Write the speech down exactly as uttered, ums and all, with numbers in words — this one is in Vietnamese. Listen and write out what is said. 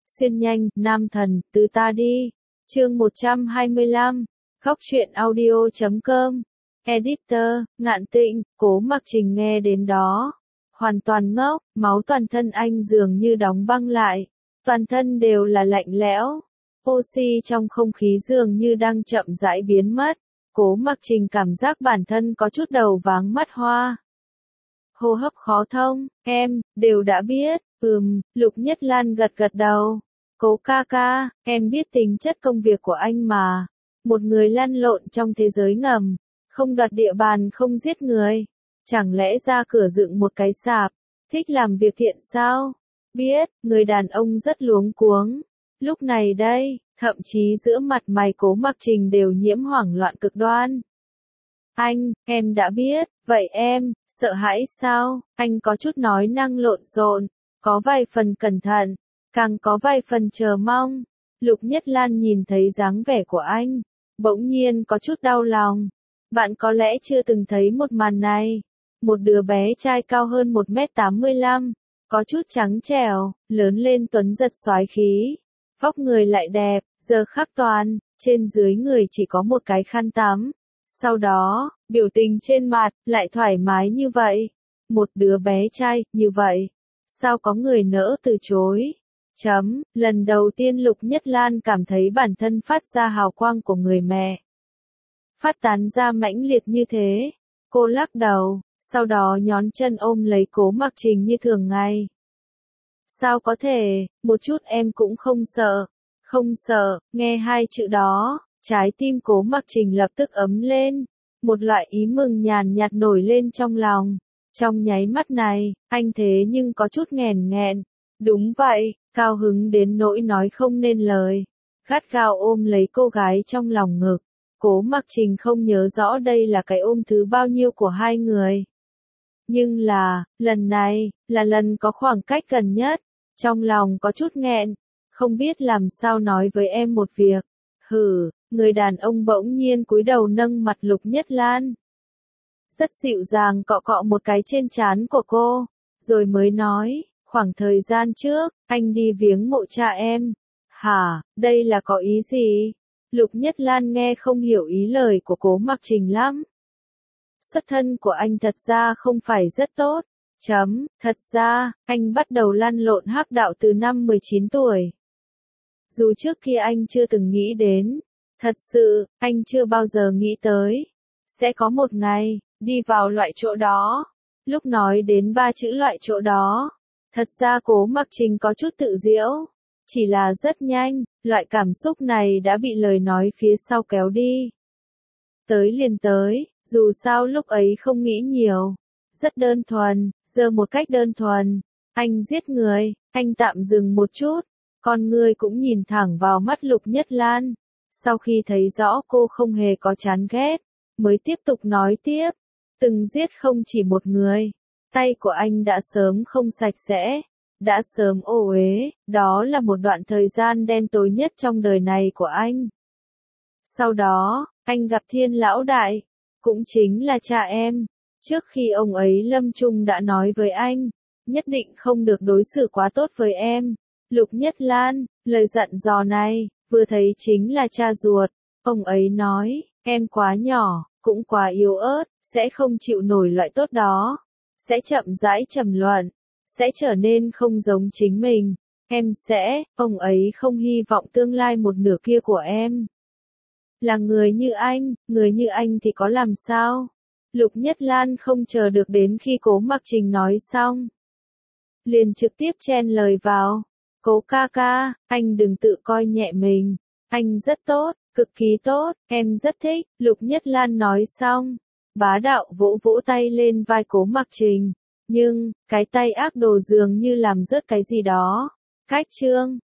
Xuyên nhanh, nam thần, từ ta đi. Chương một trăm hai mươi lăm. Góc truyện audio chấm com. Editor, Ngạn Tịnh. Cố Mặc Trình nghe đến đó, hoàn toàn ngốc, máu toàn thân anh dường như đóng băng lại. Toàn thân đều là lạnh lẽo. Oxy trong không khí dường như đang chậm rãi biến mất. Cố Mặc Trình cảm giác bản thân có chút đầu váng mắt hoa. Hô hấp khó thông, em, đều đã biết, ừm, Lục Nhất Lan gật gật đầu. Cố ca ca, em biết tính chất công việc của anh mà. Một người lăn lộn trong thế giới ngầm, không đoạt địa bàn không giết người. Chẳng lẽ ra cửa dựng một cái sạp, thích làm việc thiện sao? Biết, người đàn ông rất luống cuống. Lúc này đây, thậm chí giữa mặt mày Cố Mặc Trình đều nhiễm hoảng loạn cực đoan. Anh, em đã biết, vậy em, sợ hãi sao? Anh có chút nói năng lộn xộn, có vài phần cẩn thận, càng có vài phần chờ mong. Lục Nhất Lan nhìn thấy dáng vẻ của anh, bỗng nhiên có chút đau lòng. Bạn có lẽ chưa từng thấy một màn này. Một đứa bé trai cao hơn một mét tám mươi lăm, có chút trắng trẻo, lớn lên tuấn giật soái khí. Vóc người lại đẹp, giờ khắc toàn, trên dưới người chỉ có một cái khăn tắm. Sau đó, biểu tình trên mặt, lại thoải mái như vậy. Một đứa bé trai, như vậy. Sao có người nỡ từ chối? Chấm, lần đầu tiên Lục Nhất Lan cảm thấy bản thân phát ra hào quang của người mẹ. Phát tán ra mãnh liệt như thế. Cô lắc đầu, sau đó nhón chân ôm lấy Cố Mặc Trình như thường ngày. Sao có thể, một chút em cũng không sợ. Không sợ, nghe hai chữ đó, trái tim Cố Mặc Trình lập tức ấm lên. Một loại ý mừng nhàn nhạt nổi lên trong lòng. Trong nháy mắt này, anh thế nhưng có chút nghẹn nghẹn. Đúng vậy, cao hứng đến nỗi nói không nên lời. Gắt gao ôm lấy cô gái trong lòng ngực. Cố Mặc Trình không nhớ rõ đây là cái ôm thứ bao nhiêu của hai người. Nhưng là, lần này, là lần có khoảng cách gần nhất. Trong lòng có chút nghẹn, không biết làm sao nói với em một việc. Hừ, người đàn ông bỗng nhiên cúi đầu nâng mặt Lục Nhất Lan. Rất dịu dàng cọ cọ một cái trên trán của cô, rồi mới nói, khoảng thời gian trước, anh đi viếng mộ cha em. Hả, đây là có ý gì? Lục Nhất Lan nghe không hiểu ý lời của Cố Mặc Trình lắm. Xuất thân của anh thật ra không phải rất tốt. Chấm, thật ra, anh bắt đầu lăn lộn hắc đạo từ năm mười chín tuổi. Dù trước kia anh chưa từng nghĩ đến, thật sự, anh chưa bao giờ nghĩ tới, sẽ có một ngày, đi vào loại chỗ đó. Lúc nói đến ba chữ loại chỗ đó, thật ra Cố Mặc Trình có chút tự giễu. Chỉ là rất nhanh, loại cảm xúc này đã bị lời nói phía sau kéo đi. Tới liền tới, dù sao lúc ấy không nghĩ nhiều. Rất đơn thuần, giờ một cách đơn thuần. Anh giết người, anh tạm dừng một chút. Con người cũng nhìn thẳng vào mắt Lục Nhất Lan. Sau khi thấy rõ cô không hề có chán ghét, mới tiếp tục nói tiếp. Từng giết không chỉ một người. Tay của anh đã sớm không sạch sẽ. Đã sớm ô uế, đó là một đoạn thời gian đen tối nhất trong đời này của anh. Sau đó, anh gặp Thiên Lão Đại, cũng chính là cha em. Trước khi ông ấy lâm chung đã nói với anh, nhất định không được đối xử quá tốt với em. Lục Nhất Lan, lời dặn dò này, vừa thấy chính là cha ruột. Ông ấy nói, em quá nhỏ, cũng quá yếu ớt, sẽ không chịu nổi loại tốt đó. Sẽ chậm rãi trầm luận, sẽ trở nên không giống chính mình. Em sẽ, ông ấy không hy vọng tương lai một nửa kia của em là người như anh, người như anh thì có làm sao? Lục Nhất Lan không chờ được đến khi Cố Mặc Trình nói xong, liền trực tiếp chen lời vào. Cố ca ca, anh đừng tự coi nhẹ mình. Anh rất tốt, cực kỳ tốt, em rất thích. Lục Nhất Lan nói xong, bá đạo vỗ vỗ tay lên vai Cố Mặc Trình. Nhưng, cái tay ác đồ dường như làm rớt cái gì đó. Cách chương.